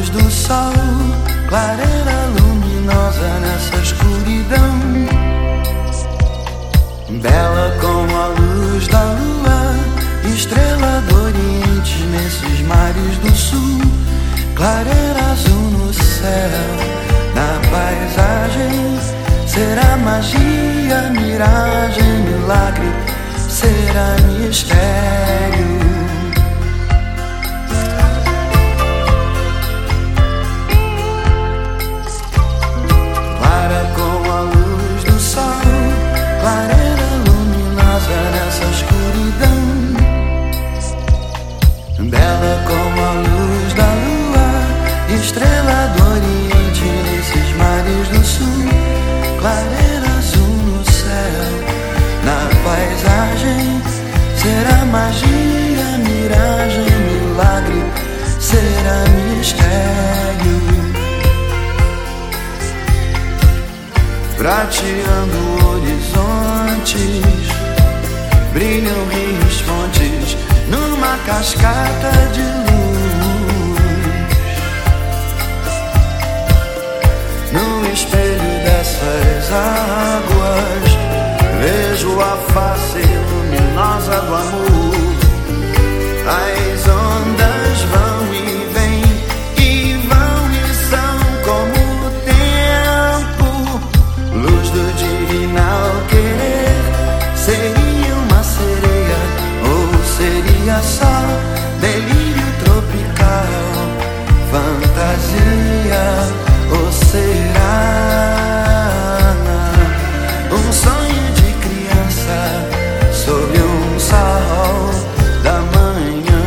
luz do sol, clareira luminosa nessa escuridão, bela como a luz da lua, estrela do oriente nesses mares do sul, clareira azul no céu, na paisagem. Será magia, miragem, milagre, será mistério. Clara como a luz do sol, clareira luminosa nessa escuridão, bela como a luz da lua, estrela do oriente nesses mares do sul, clareira azul no céu, na paisagem. Será magia, miragem, milagre, será mistério. Prateando horizontes, brilham rios, fontes, numa cascata de luz. No espelho dessas águas, vejo a face luminosa do amor. As ondas vão e vêm, e vão e são como o tempo. Luz do divinal querer, seria uma sereia ou seria só delírio tropical, fantasia ou será um sonho de criança sob um sol da manhã?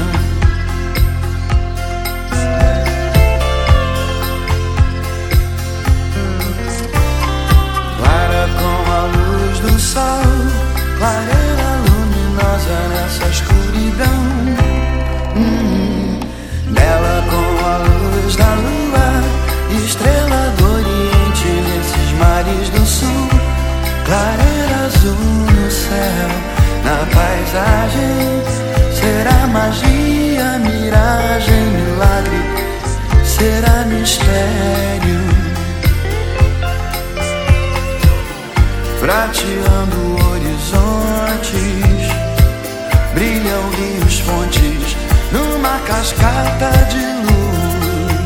Clara como a luz do sol, clareira luminosa nessa escuridão, bela como a luz da lua, estrela do oriente nesses mares do sul, clareira azul no céu, na paisagem. Será magia, miragem, milagre, será mistério. Prateando horizontes, brilham rios, fontes, numa cascata de luz.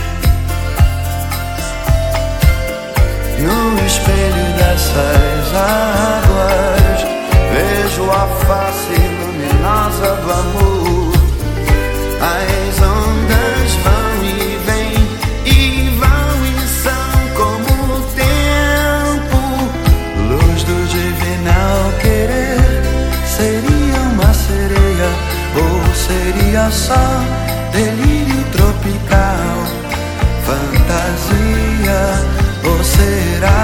No espelho dessas águas, vejo a face luminosa do amor. As ondas vão e vêm, e vão e são como o tempo. Luz do divinal querer, seria uma sereia ou seria só delírio tropical, fantasia ou será